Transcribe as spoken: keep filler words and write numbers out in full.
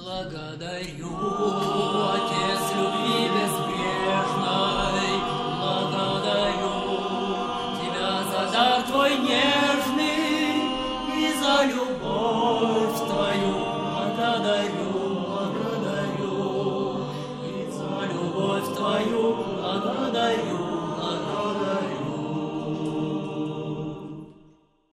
Благодарю, Отец любви безбрежной, благодарю Тебя за дар Твой нежный и за любовь Твою. Благодарю, благодарю и за любовь Твою.